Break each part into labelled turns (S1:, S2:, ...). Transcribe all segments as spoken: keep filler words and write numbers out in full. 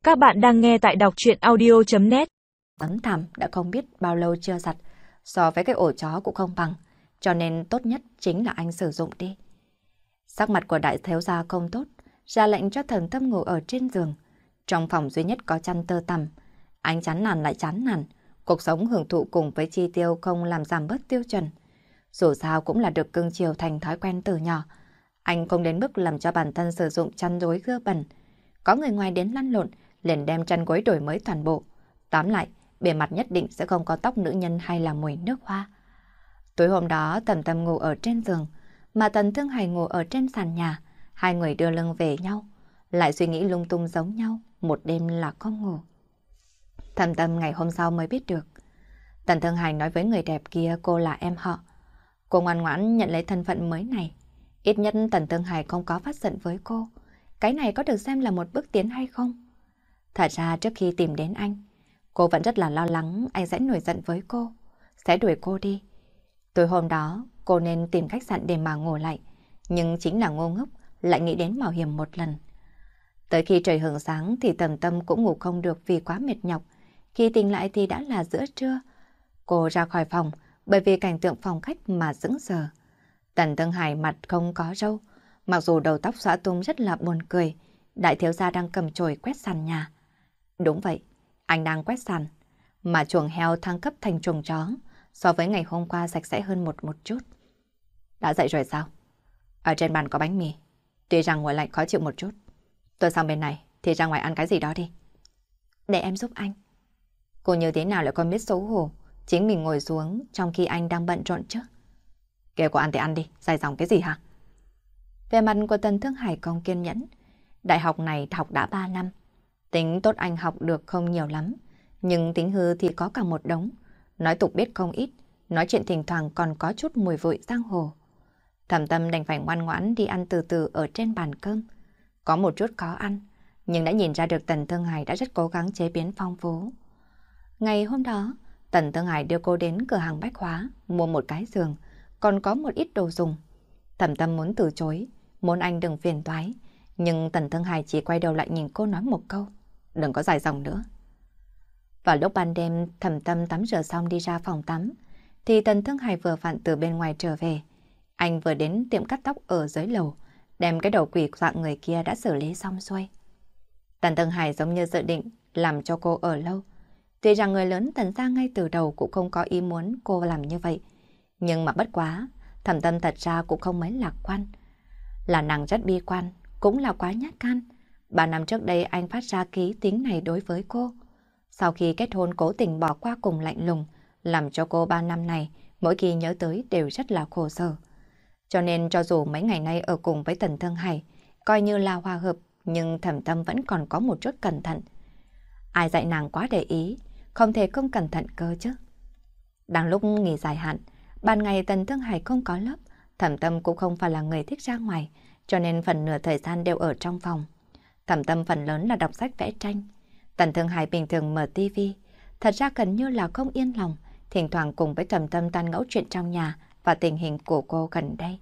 S1: Các bạn đang nghe tại đọc truyện audio chấm net.
S2: Tấm thảm đã không biết bao lâu chưa giặt, so với cái ổ chó cũng không bằng, cho nên tốt nhất chính là anh sử dụng đi. Sắc mặt của đại thiếu gia không tốt, ra lệnh cho Thần Tâm ngủ ở trên giường. Trong phòng duy nhất có chăn tơ tằm, anh chán nản lại chán nản, cuộc sống hưởng thụ cùng với chi tiêu không làm giảm bớt tiêu chuẩn. Dù sao cũng là được cưng chiều thành thói quen từ nhỏ, anh không đến mức làm cho bản thân sử dụng chăn gối gưa bẩn. Có người ngoài đến lăn lộn, liền đem chăn gối đổi mới toàn bộ. Tóm lại, bề mặt nhất định sẽ không có tóc nữ nhân hay là mùi nước hoa. Tối hôm đó Tần Tâm ngủ ở trên giường, mà Tần Thương Hải ngủ ở trên sàn nhà. Hai người đưa lưng về nhau, lại suy nghĩ lung tung giống nhau, một đêm là không ngủ. Thầm Tâm ngày hôm sau mới biết được. Tần Thương Hải nói với người đẹp kia cô là em họ. Cô ngoan ngoãn nhận lấy thân phận mới này. Ít nhất Tần Thương Hải không có phát giận với cô. Cái này có được xem là một bước tiến hay không? Thật ra trước khi tìm đến anh, cô vẫn rất là lo lắng anh sẽ nổi giận với cô, sẽ đuổi cô đi. Tối hôm đó, cô nên tìm khách sạn để mà ngủ lại, nhưng chính là ngu ngốc, lại nghĩ đến mạo hiểm một lần. Tới khi trời hửng sáng thì Tầm Tâm cũng ngủ không được vì quá mệt nhọc. Khi tỉnh lại thì đã là giữa trưa. Cô ra khỏi phòng bởi vì cảnh tượng phòng khách mà sững sờ. Tần Thương Hải mặt không có râu, mặc dù đầu tóc xõa tung rất là buồn cười. Đại thiếu gia đang cầm chổi quét sàn nhà. Đúng vậy, anh đang quét sàn, mà chuồng heo thăng cấp thành chuồng chó, so với ngày hôm qua sạch sẽ hơn một một chút. Đã dậy rồi sao? Ở trên bàn có bánh mì, tuy rằng ngồi lạnh khó chịu một chút. Tôi sang bên này thì ra ngoài ăn cái gì đó đi. Để em giúp anh. Cô như thế nào lại còn biết xấu hổ, chính mình ngồi xuống trong khi anh đang bận rộn chứ. Kêu cô ăn thì ăn đi, dài dòng cái gì hả? Về mặt của Tần Thương Hải không kiên nhẫn. Đại học này học đã ba năm. Tính tốt anh học được không nhiều lắm, nhưng tính hư thì có cả một đống. Nói tục biết không ít, nói chuyện thỉnh thoảng còn có chút mùi vội giang hồ. Thẩm Tâm đành phải ngoan ngoãn đi ăn từ từ ở trên bàn cơm. Có một chút khó ăn, nhưng đã nhìn ra được Tần Thương Hải đã rất cố gắng chế biến phong phú. Ngày hôm đó, Tần Thương Hải đưa cô đến cửa hàng bách hóa, mua một cái giường, còn có một ít đồ dùng. Thẩm Tâm muốn từ chối, muốn anh đừng phiền toái, nhưng Tần Thương Hải chỉ quay đầu lại nhìn cô nói một câu, đừng có dài dòng nữa. Vào lúc ban đêm, Thẩm Tâm tắm rửa xong đi ra phòng tắm, thì Tần Thương Hải vừa vặn từ bên ngoài trở về. Anh vừa đến tiệm cắt tóc ở dưới lầu, đem cái đầu quỷ dạng người kia đã xử lý xong xuôi. Tần Thương Hải giống như dự định làm cho cô ở lâu. Tuy rằng người lớn Tần gia ngay từ đầu cũng không có ý muốn cô làm như vậy, nhưng mà bất quá, Thẩm Tâm thật ra cũng không mấy lạc quan. Là nàng rất bi quan, cũng là quá nhát gan. Ba năm trước đây anh phát ra ký tính này đối với cô. Sau khi kết hôn cố tình bỏ qua cùng lạnh lùng, làm cho cô ba năm này mỗi khi nhớ tới đều rất là khổ sở. Cho nên cho dù mấy ngày nay ở cùng với Tần Thương Hải, coi như là hòa hợp, nhưng Thẩm Tâm vẫn còn có một chút cẩn thận. Ai dạy nàng quá để ý, không thể không cẩn thận cơ chứ. Đang lúc nghỉ dài hạn, ban ngày Tần Thương Hải không có lớp, Thẩm Tâm cũng không phải là người thích ra ngoài, cho nên phần nửa thời gian đều ở trong phòng. Thẩm Tâm phần lớn là đọc sách vẽ tranh. Tần Thương Hải bình thường mở tivi, thật ra gần như là không yên lòng, thỉnh thoảng cùng với Thẩm Tâm tán ngẫu chuyện trong nhà và tình hình của cô gần đây.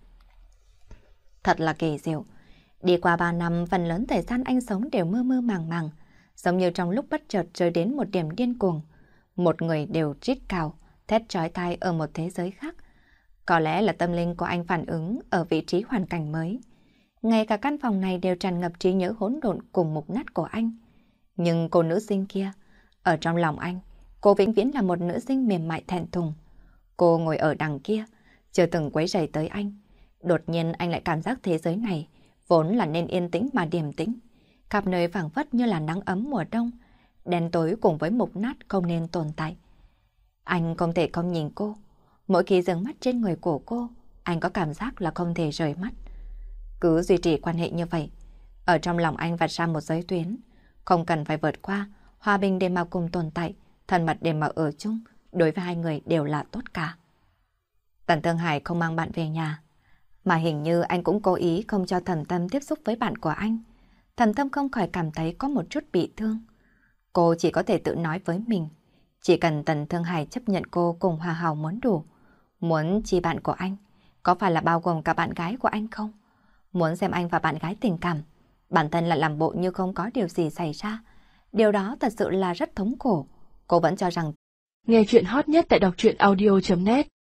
S2: Thật là kỳ diệu. Đi qua ba năm, phần lớn thời gian anh sống đều mơ mơ màng màng, giống như trong lúc bất chợt rơi đến một điểm điên cuồng. Một người đều rít cào, thét chói tai ở một thế giới khác. Có lẽ là tâm linh của anh phản ứng ở vị trí hoàn cảnh mới. Ngay cả căn phòng này đều tràn ngập trí nhớ hỗn độn cùng mục nát của anh. Nhưng cô nữ sinh kia, ở trong lòng anh, cô vĩnh viễn là một nữ sinh mềm mại thẹn thùng. Cô ngồi ở đằng kia, chưa từng quấy rầy tới anh. Đột nhiên anh lại cảm giác thế giới này vốn là nên yên tĩnh mà điềm tĩnh. Khắp nơi phảng phất như là nắng ấm mùa đông, đen tối cùng với mục nát không nên tồn tại. Anh không thể không nhìn cô. Mỗi khi dừng mắt trên người của cô, anh có cảm giác là không thể rời mắt. Cứ duy trì quan hệ như vậy, ở trong lòng anh vạch ra một giới tuyến, không cần phải vượt qua, hòa bình để mà cùng tồn tại, thân mật để mà ở chung, đối với hai người đều là tốt cả. Tần Thương Hải không mang bạn về nhà, mà hình như anh cũng cố ý không cho Thẩm Tâm tiếp xúc với bạn của anh. Thẩm Tâm không khỏi cảm thấy có một chút bị thương. Cô chỉ có thể tự nói với mình, chỉ cần Tần Thương Hải chấp nhận cô cùng hòa hảo muốn đủ. Muốn chi bạn của anh, có phải là bao gồm cả bạn gái của anh không? Muốn xem anh và bạn gái tình cảm, bản thân lại làm bộ như không có điều gì xảy ra, Điều đó thật sự là rất thống khổ. Cô vẫn cho rằng
S1: nghe chuyện hot nhất tại đọc truyện audio chấm net